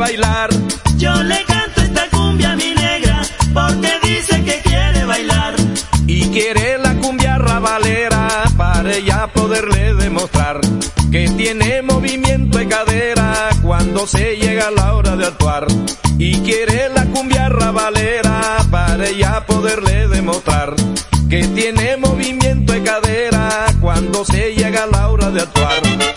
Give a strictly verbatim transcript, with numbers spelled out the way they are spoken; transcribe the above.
bailar. Yo le canto esta cumbia a mi negra porque dice que quiere bailar. Y quiere la cumbia rabalera para ella poderle demostrar que tiene movimiento de cadera cuando se llega la hora de actuar. Y quiere la cumbia rabalera para ella poderle demostrar que tiene movimiento de cadera cuando se llega la hora de actuar.